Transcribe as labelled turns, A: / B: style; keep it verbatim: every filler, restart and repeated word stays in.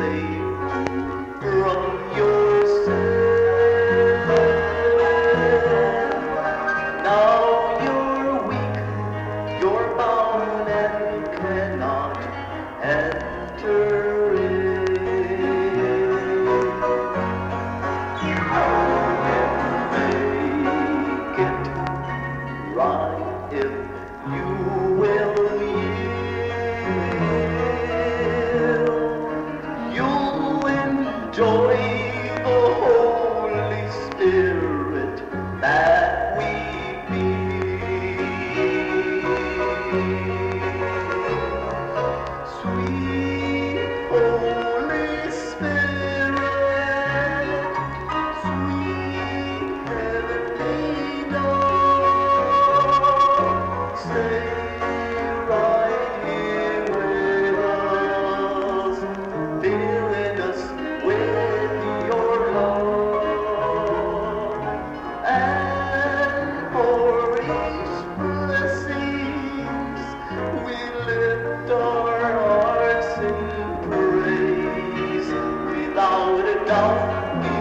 A: safe from yourself. Now you're weak, you're bound and cannot enter in. Make it right if you will yield. You'll enjoy the Holy Spirit that we feel. Sweet Holy Spirit, sweet heavenly dove, stay right here with us, filling us with your love, and for each blessings we lift our hearts in praise. Without a doubt, we